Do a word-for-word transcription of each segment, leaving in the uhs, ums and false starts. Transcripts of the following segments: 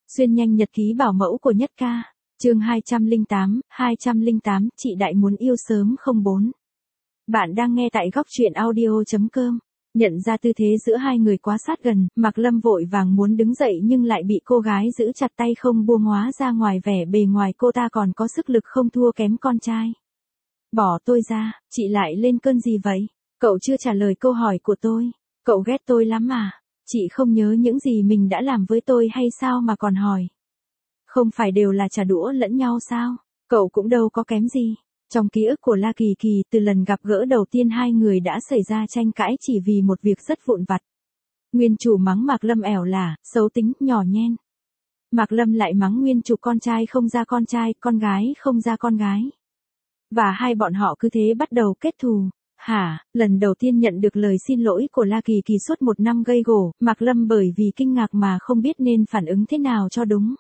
Xuyên nhanh nhật ký bảo mẫu của Nhất Ca. Chương hai trăm lẻ tám, hai trăm lẻ tám, chị Đại muốn yêu sớm không bốn. Bạn đang nghe tại góc truyện audio chấm com. Nhận ra tư thế giữa hai người quá sát gần, Mạc Lâm vội vàng muốn đứng dậy nhưng lại bị cô gái giữ chặt tay không buông, hóa ra ngoài vẻ bề ngoài cô ta còn có sức lực không thua kém con trai. Bỏ tôi ra, chị lại lên cơn gì vậy? Cậu chưa trả lời câu hỏi của tôi. Cậu ghét tôi lắm mà. Chị không nhớ những gì mình đã làm với tôi hay sao mà còn hỏi? Không phải đều là trả đũa lẫn nhau sao? Cậu cũng đâu có kém gì. Trong ký ức của La Kỳ Kỳ, từ lần gặp gỡ đầu tiên hai người đã xảy ra tranh cãi chỉ vì một việc rất vụn vặt. Nguyên chủ mắng Mạc Lâm ẻo lả, xấu tính, nhỏ nhen. Mạc Lâm lại mắng nguyên chủ con trai không ra con trai, con gái không ra con gái. Và hai bọn họ cứ thế bắt đầu kết thù. Hả, lần đầu tiên nhận được lời xin lỗi của La Kỳ Kỳ suốt một năm gây gổ, Mạc Lâm bởi vì kinh ngạc mà không biết nên phản ứng thế nào cho đúng.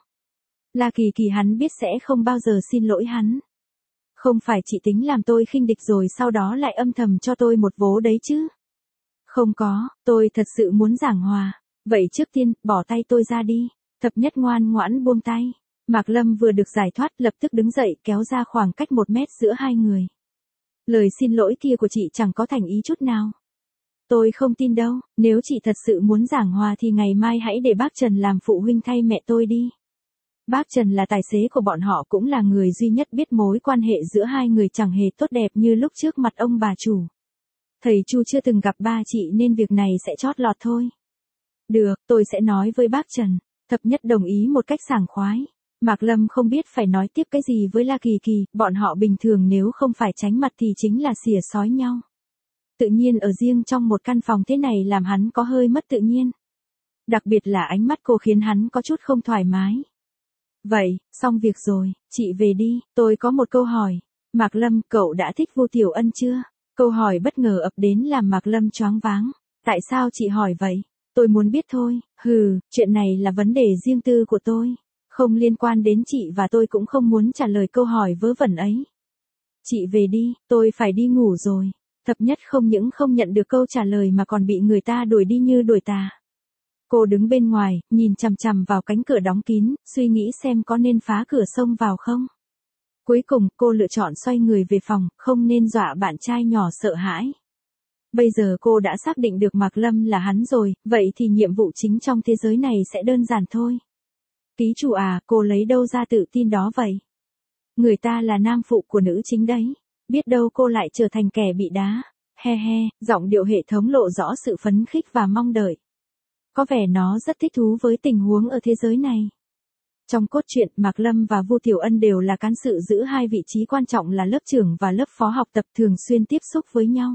La Kỳ Kỳ hắn biết sẽ không bao giờ xin lỗi hắn. Không phải chị tính làm tôi khinh địch rồi sau đó lại âm thầm cho tôi một vố đấy chứ? Không có, tôi thật sự muốn giảng hòa. Vậy trước tiên, bỏ tay tôi ra đi. Thập Nhất ngoan ngoãn buông tay. Mạc Lâm vừa được giải thoát lập tức đứng dậy kéo ra khoảng cách một mét giữa hai người. Lời xin lỗi kia của chị chẳng có thành ý chút nào. Tôi không tin đâu, nếu chị thật sự muốn giảng hòa thì ngày mai hãy để bác Trần làm phụ huynh thay mẹ tôi đi. Bác Trần là tài xế của bọn họ, cũng là người duy nhất biết mối quan hệ giữa hai người chẳng hề tốt đẹp như lúc trước mặt ông bà chủ. Thầy Chu chưa từng gặp ba chị nên việc này sẽ chót lọt thôi. Được, tôi sẽ nói với bác Trần. Thập Nhất đồng ý một cách sảng khoái. Mạc Lâm không biết phải nói tiếp cái gì với La Kỳ Kỳ, bọn họ bình thường nếu không phải tránh mặt thì chính là xỉa xói nhau. Tự nhiên ở riêng trong một căn phòng thế này làm hắn có hơi mất tự nhiên. Đặc biệt là ánh mắt cô khiến hắn có chút không thoải mái. Vậy, xong việc rồi, chị về đi, tôi có một câu hỏi. Mạc Lâm, cậu đã thích Vu Tiểu Ân chưa? Câu hỏi bất ngờ ập đến làm Mạc Lâm choáng váng. Tại sao chị hỏi vậy? Tôi muốn biết thôi. Hừ, chuyện này là vấn đề riêng tư của tôi. Không liên quan đến chị và tôi cũng không muốn trả lời câu hỏi vớ vẩn ấy. Chị về đi, tôi phải đi ngủ rồi. Thập Nhất không những không nhận được câu trả lời mà còn bị người ta đuổi đi như đuổi tà. Cô đứng bên ngoài, nhìn chằm chằm vào cánh cửa đóng kín, suy nghĩ xem có nên phá cửa xông vào không. Cuối cùng, cô lựa chọn xoay người về phòng, không nên dọa bạn trai nhỏ sợ hãi. Bây giờ cô đã xác định được Mạc Lâm là hắn rồi, vậy thì nhiệm vụ chính trong thế giới này sẽ đơn giản thôi. Ký chủ à, cô lấy đâu ra tự tin đó vậy? Người ta là nam phụ của nữ chính đấy. Biết đâu cô lại trở thành kẻ bị đá. He he, giọng điệu hệ thống lộ rõ sự phấn khích và mong đợi. Có vẻ nó rất thích thú với tình huống ở thế giới này. Trong cốt truyện, Mạc Lâm và Vu Tiểu Ân đều là cán sự giữ hai vị trí quan trọng là lớp trưởng và lớp phó học tập, thường xuyên tiếp xúc với nhau.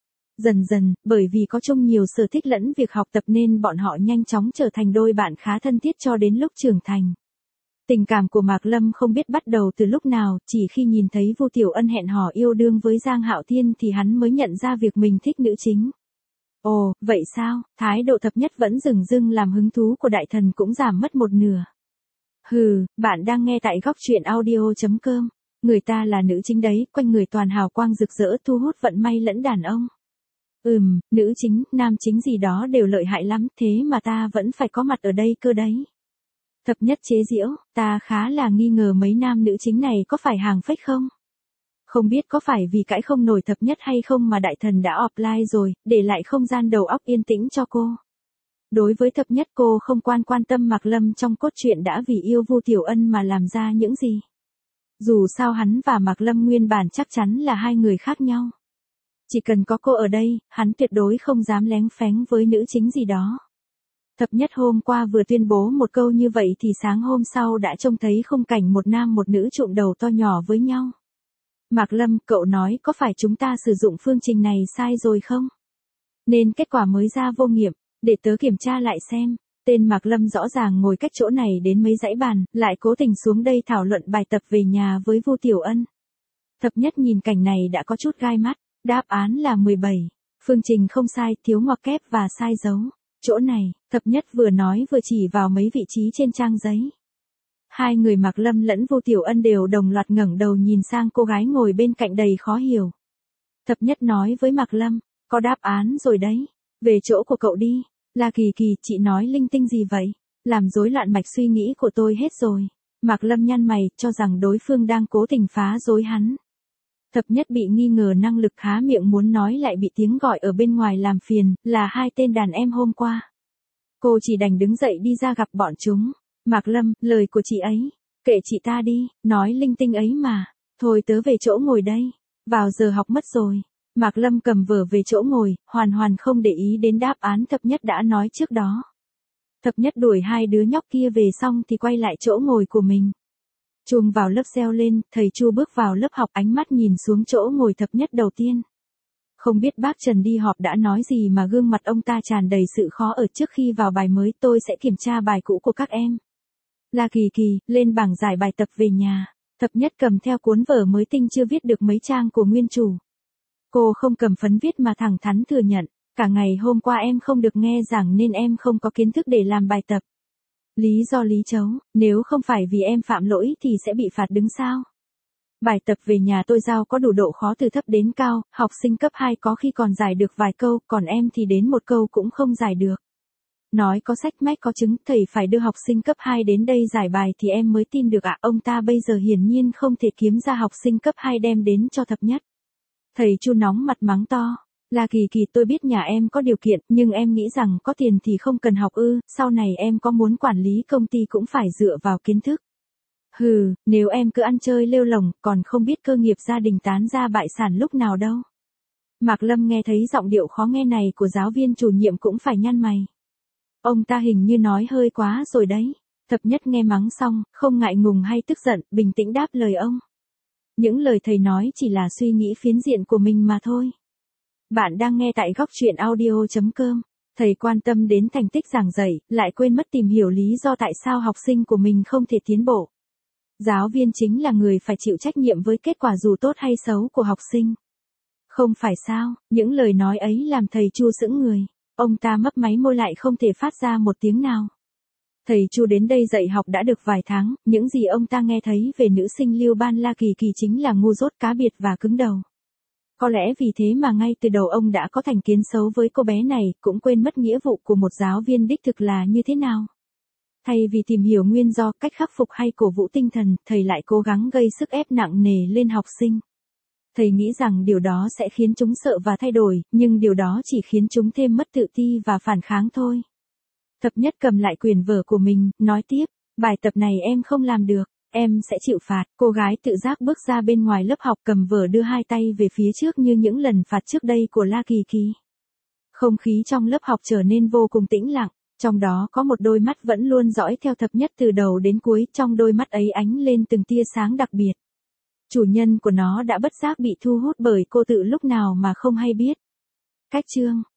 Dần dần, bởi vì có chung nhiều sở thích lẫn việc học tập nên bọn họ nhanh chóng trở thành đôi bạn khá thân thiết cho đến lúc trưởng thành. Tình cảm của Mạc Lâm không biết bắt đầu từ lúc nào, chỉ khi nhìn thấy Vu Tiểu Ân hẹn hò yêu đương với Giang Hạo Thiên thì hắn mới nhận ra việc mình thích nữ chính. Ồ, vậy sao? Thái độ Thập Nhất vẫn dửng dưng làm hứng thú của đại thần cũng giảm mất một nửa. Hừ, bạn đang nghe tại góc truyện audio chấm com. Người ta là nữ chính đấy, quanh người toàn hào quang rực rỡ thu hút vận may lẫn đàn ông. Ừm, nữ chính, nam chính gì đó đều lợi hại lắm, thế mà ta vẫn phải có mặt ở đây cơ đấy. Thập Nhất chế giễu, ta khá là nghi ngờ mấy nam nữ chính này có phải hàng fake không? Không biết có phải vì cãi không nổi Thập Nhất hay không mà đại thần đã offline rồi, để lại không gian đầu óc yên tĩnh cho cô. Đối với Thập Nhất cô không quan quan tâm Mạc Lâm trong cốt truyện đã vì yêu Vu Tiểu Ân mà làm ra những gì. Dù sao hắn và Mạc Lâm nguyên bản chắc chắn là hai người khác nhau. Chỉ cần có cô ở đây, hắn tuyệt đối không dám léng phén với nữ chính gì đó. Thập Nhất hôm qua vừa tuyên bố một câu như vậy thì sáng hôm sau đã trông thấy khung cảnh một nam một nữ trụm đầu to nhỏ với nhau. Mạc Lâm, cậu nói có phải chúng ta sử dụng phương trình này sai rồi không? Nên kết quả mới ra vô nghiệm, để tớ kiểm tra lại xem. Tên Mạc Lâm rõ ràng ngồi cách chỗ này đến mấy dãy bàn, lại cố tình xuống đây thảo luận bài tập về nhà với Vu Tiểu Ân. Thập Nhất nhìn cảnh này đã có chút gai mắt. Đáp án là mười bảy. Phương trình không sai, thiếu ngoặc kép và sai dấu. Chỗ này, Thập Nhất vừa nói vừa chỉ vào mấy vị trí trên trang giấy. Hai người Mạc Lâm lẫn Vu Tiểu Ân đều đồng loạt ngẩng đầu nhìn sang cô gái ngồi bên cạnh đầy khó hiểu. Thập Nhất nói với Mạc Lâm, có đáp án rồi đấy. Về chỗ của cậu đi. La Kỳ Kỳ, chị nói linh tinh gì vậy? Làm rối loạn mạch suy nghĩ của tôi hết rồi. Mạc Lâm nhăn mày, cho rằng đối phương đang cố tình phá rối hắn. Thập Nhất bị nghi ngờ năng lực há miệng muốn nói lại bị tiếng gọi ở bên ngoài làm phiền, là hai tên đàn em hôm qua. Cô chỉ đành đứng dậy đi ra gặp bọn chúng. Mạc Lâm, lời của chị ấy. Kệ chị ta đi, nói linh tinh ấy mà. Thôi tớ về chỗ ngồi đây. Vào giờ học mất rồi. Mạc Lâm cầm vở về chỗ ngồi, hoàn hoàn không để ý đến đáp án Thập Nhất đã nói trước đó. Thập Nhất đuổi hai đứa nhóc kia về xong thì quay lại chỗ ngồi của mình. Chuông vào lớp reo lên, thầy Chu bước vào lớp học, ánh mắt nhìn xuống chỗ ngồi Thập Nhất đầu tiên. Không biết bác Trần đi họp đã nói gì mà gương mặt ông ta tràn đầy sự khó ở. Trước khi vào bài mới tôi sẽ kiểm tra bài cũ của các em. La Kỳ Kỳ, lên bảng giải bài tập về nhà. Thập Nhất cầm theo cuốn vở mới tinh chưa viết được mấy trang của nguyên chủ. Cô không cầm phấn viết mà thẳng thắn thừa nhận. Cả ngày hôm qua em không được nghe giảng nên em không có kiến thức để làm bài tập. Lý do lý chấu, nếu không phải vì em phạm lỗi thì sẽ bị phạt đứng sao? Bài tập về nhà tôi giao có đủ độ khó từ thấp đến cao, học sinh cấp hai có khi còn giải được vài câu, còn em thì đến một câu cũng không giải được. Nói có sách mách có chứng, thầy phải đưa học sinh cấp hai đến đây giải bài thì em mới tin được ạ. À, ông ta bây giờ hiển nhiên không thể kiếm ra học sinh cấp hai đem đến cho Thập Nhất. Thầy Chu nóng mặt mắng to. La Kỳ Kỳ, tôi biết nhà em có điều kiện, nhưng em nghĩ rằng có tiền thì không cần học ư, sau này em có muốn quản lý công ty cũng phải dựa vào kiến thức. Hừ, nếu em cứ ăn chơi lêu lổng, còn không biết cơ nghiệp gia đình tán ra bại sản lúc nào đâu. Mạc Lâm nghe thấy giọng điệu khó nghe này của giáo viên chủ nhiệm cũng phải nhăn mày. Ông ta hình như nói hơi quá rồi đấy. Thập Nhất nghe mắng xong, không ngại ngùng hay tức giận, bình tĩnh đáp lời ông. Những lời thầy nói chỉ là suy nghĩ phiến diện của mình mà thôi. Bạn đang nghe tại góc truyện audio chấm com. Thầy quan tâm đến thành tích giảng dạy, lại quên mất tìm hiểu lý do tại sao học sinh của mình không thể tiến bộ. Giáo viên chính là người phải chịu trách nhiệm với kết quả dù tốt hay xấu của học sinh. Không phải sao, những lời nói ấy làm thầy Chu sững người. Ông ta mấp máy môi lại không thể phát ra một tiếng nào. Thầy Chu đến đây dạy học đã được vài tháng, những gì ông ta nghe thấy về nữ sinh Lưu Ban La Kỳ Kỳ chính là ngu dốt cá biệt và cứng đầu. Có lẽ vì thế mà ngay từ đầu ông đã có thành kiến xấu với cô bé này, cũng quên mất nghĩa vụ của một giáo viên đích thực là như thế nào. Thay vì tìm hiểu nguyên do, cách khắc phục hay cổ vũ tinh thần, thầy lại cố gắng gây sức ép nặng nề lên học sinh. Thầy nghĩ rằng điều đó sẽ khiến chúng sợ và thay đổi, nhưng điều đó chỉ khiến chúng thêm mất tự ti và phản kháng thôi. Thập Nhất cầm lại quyển vở của mình, nói tiếp, bài tập này em không làm được, em sẽ chịu phạt. Cô gái tự giác bước ra bên ngoài lớp học cầm vở đưa hai tay về phía trước như những lần phạt trước đây của La Kỳ Kỳ. Không khí trong lớp học trở nên vô cùng tĩnh lặng, trong đó có một đôi mắt vẫn luôn dõi theo Thập Nhất từ đầu đến cuối, trong đôi mắt ấy ánh lên từng tia sáng đặc biệt. Chủ nhân của nó đã bất giác bị thu hút bởi cô tự lúc nào mà không hay biết. Cách chương